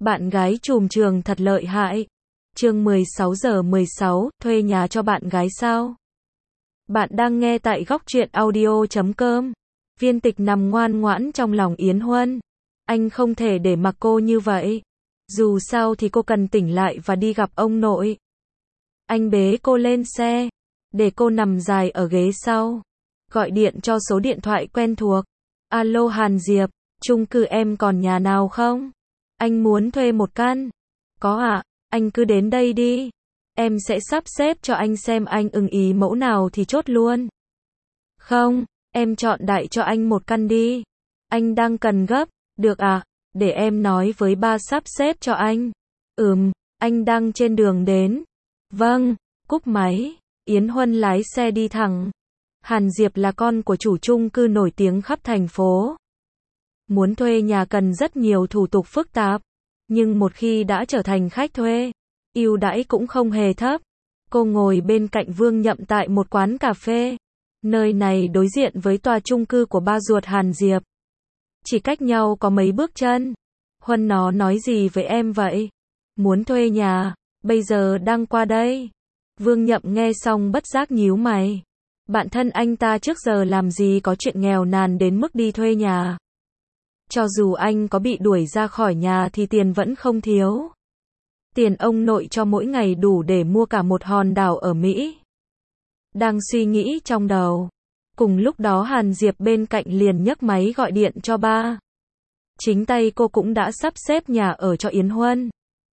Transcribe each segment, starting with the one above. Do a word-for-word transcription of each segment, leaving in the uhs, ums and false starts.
Bạn gái trùm trường thật lợi hại. Chương mười sáu giờ mười sáu, thuê nhà cho bạn gái sao? Bạn đang nghe tại góc truyện audio chấm com. Viên Tịch nằm ngoan ngoãn trong lòng Yến Huân. Anh không thể để mặc cô như vậy. Dù sao thì cô cần tỉnh lại và đi gặp ông nội. Anh bế cô lên xe, để cô nằm dài ở ghế sau. Gọi điện cho số điện thoại quen thuộc. Alo Hàn Diệp, chung cư em còn nhà nào không? Anh muốn thuê một căn. Có ạ, anh cứ đến đây đi. Em sẽ sắp xếp cho anh xem anh ưng ý mẫu nào thì chốt luôn. Không, em chọn đại cho anh một căn đi. Anh đang cần gấp. Được à, để em nói với ba sắp xếp cho anh. Ừm, anh đang trên đường đến. Vâng, cúp máy. Yến Huân lái xe đi thẳng. Hàn Diệp là con của chủ chung cư nổi tiếng khắp thành phố. Muốn thuê nhà cần rất nhiều thủ tục phức tạp. Nhưng một khi đã trở thành khách thuê, ưu đãi cũng không hề thấp. Cô ngồi bên cạnh Vương Nhậm tại một quán cà phê. Nơi này đối diện với tòa chung cư của ba ruột Hàn Diệp. Chỉ cách nhau có mấy bước chân. Huân nó nói gì với em vậy? Muốn thuê nhà, bây giờ đang qua đây. Vương Nhậm nghe xong bất giác nhíu mày. Bạn thân anh ta trước giờ làm gì có chuyện nghèo nàn đến mức đi thuê nhà. Cho dù anh có bị đuổi ra khỏi nhà thì tiền vẫn không thiếu. Tiền ông nội cho mỗi ngày đủ để mua cả một hòn đảo ở Mỹ. Đang suy nghĩ trong đầu. Cùng lúc đó Hàn Diệp bên cạnh liền nhấc máy gọi điện cho ba. Chính tay cô cũng đã sắp xếp nhà ở cho Yến Huân.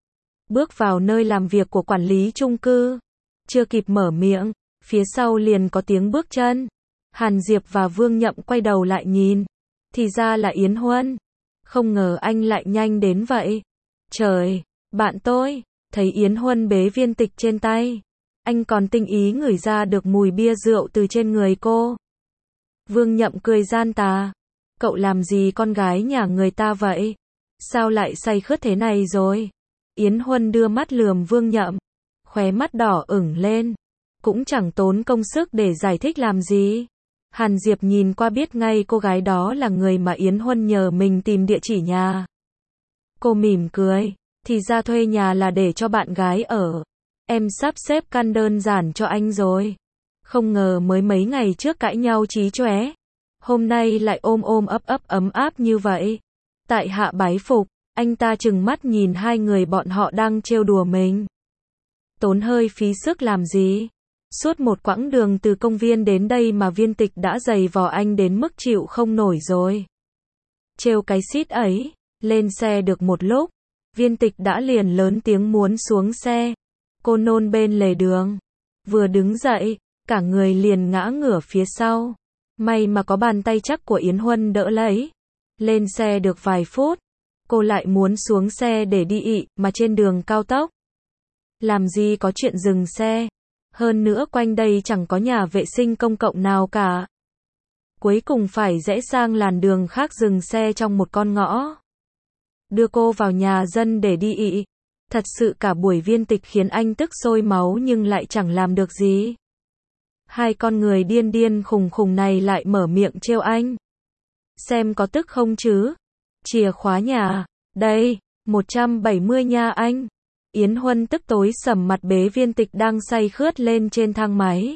Bước vào nơi làm việc của quản lý chung cư. Chưa kịp mở miệng, phía sau liền có tiếng bước chân. Hàn Diệp và Vương Nhậm quay đầu lại nhìn. Thì ra là Yến Huân. Không ngờ anh lại nhanh đến vậy. Trời, bạn tôi, thấy Yến Huân bế Viên Tịch trên tay. Anh còn tinh ý ngửi ra được mùi bia rượu từ trên người cô. Vương Nhậm cười gian tà. Cậu làm gì con gái nhà người ta vậy? Sao lại say khướt thế này rồi? Yến Huân đưa mắt lườm Vương Nhậm. Khóe mắt đỏ ửng lên. Cũng chẳng tốn công sức để giải thích làm gì. Hàn Diệp nhìn qua biết ngay cô gái đó là người mà Yến Huân nhờ mình tìm địa chỉ nhà. Cô mỉm cười. Thì ra thuê nhà là để cho bạn gái ở. Em sắp xếp căn đơn giản cho anh rồi. Không ngờ mới mấy ngày trước cãi nhau chí chóe. Hôm nay lại ôm ôm ấp ấp ấm áp như vậy. Tại hạ bái phục. Anh ta trừng mắt nhìn hai người bọn họ đang trêu đùa mình. Tốn hơi phí sức làm gì? Suốt một quãng đường từ công viên đến đây mà Viên Tịch đã giày vò anh đến mức chịu không nổi rồi. Trêu cái xít ấy. Lên xe được một lúc, Viên Tịch đã liền lớn tiếng muốn xuống xe. Cô nôn bên lề đường. Vừa đứng dậy, cả người liền ngã ngửa phía sau. May mà có bàn tay chắc của Yến Huân đỡ lấy. Lên xe được vài phút, cô lại muốn xuống xe để đi ị, mà trên đường cao tốc. Làm gì có chuyện dừng xe. Hơn nữa quanh đây chẳng có nhà vệ sinh công cộng nào cả. Cuối cùng phải rẽ sang làn đường khác dừng xe trong một con ngõ. Đưa cô vào nhà dân để đi ị. Thật sự cả buổi Viên Tịch khiến anh tức sôi máu nhưng lại chẳng làm được gì. Hai con người điên điên khùng khùng này lại mở miệng trêu anh. Xem có tức không chứ? Chìa khóa nhà. Đây, một trăm bảy mươi nha anh. Yến Huân tức tối sầm mặt bế Viên Tịch đang say khướt lên trên thang máy.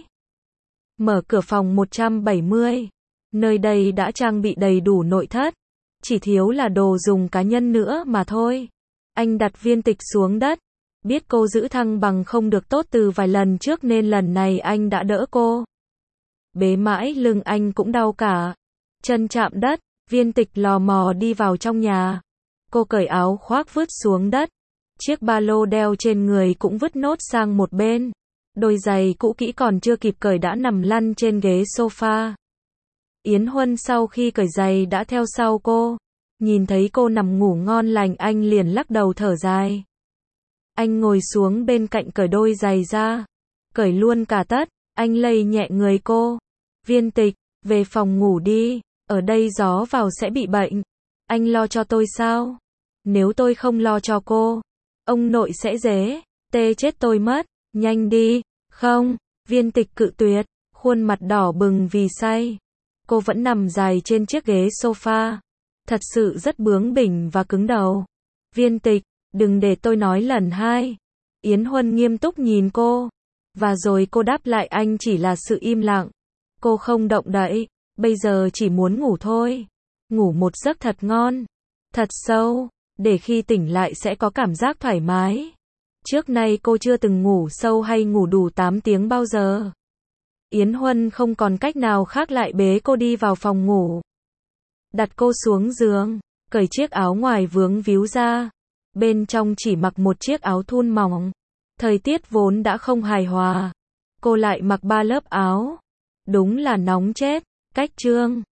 Mở cửa phòng một trăm bảy mươi. Nơi đây đã trang bị đầy đủ nội thất. Chỉ thiếu là đồ dùng cá nhân nữa mà thôi. Anh đặt Viên Tịch xuống đất. Biết cô giữ thăng bằng không được tốt từ vài lần trước nên lần này anh đã đỡ cô. Bế mãi lưng anh cũng đau cả. Chân chạm đất, Viên Tịch lò mò đi vào trong nhà. Cô cởi áo khoác vứt xuống đất. Chiếc ba lô đeo trên người cũng vứt nốt sang một bên. Đôi giày cũ kỹ còn chưa kịp cởi đã nằm lăn trên ghế sofa. Yến Huân sau khi cởi giày đã theo sau cô. Nhìn thấy cô nằm ngủ ngon lành anh liền lắc đầu thở dài. Anh ngồi xuống bên cạnh cởi đôi giày ra. Cởi luôn cả tất, anh lay nhẹ người cô. Viên Tịch, về phòng ngủ đi, ở đây gió vào sẽ bị bệnh. Anh lo cho tôi sao? Nếu tôi không lo cho cô, ông nội sẽ dế, tê chết tôi mất. Nhanh đi. Không, Viên Tịch cự tuyệt, khuôn mặt đỏ bừng vì say. Cô vẫn nằm dài trên chiếc ghế sofa. Thật sự rất bướng bỉnh và cứng đầu. Viên Tịch, Đừng để tôi nói lần hai. Yến Huân nghiêm túc nhìn cô. Và rồi cô đáp lại anh chỉ là sự im lặng. Cô không động đậy. Bây giờ chỉ muốn ngủ thôi. Ngủ một giấc thật ngon. Thật sâu. Để khi tỉnh lại sẽ có cảm giác thoải mái. Trước nay cô chưa từng ngủ sâu hay ngủ đủ tám tiếng bao giờ. Yến Huân không còn cách nào khác lại bế cô đi vào phòng ngủ. Đặt cô xuống giường. Cởi chiếc áo ngoài vướng víu ra. Bên trong chỉ mặc một chiếc áo thun mỏng. Thời tiết vốn đã không hài hòa. Cô lại mặc ba lớp áo. Đúng là nóng chết. Cách chương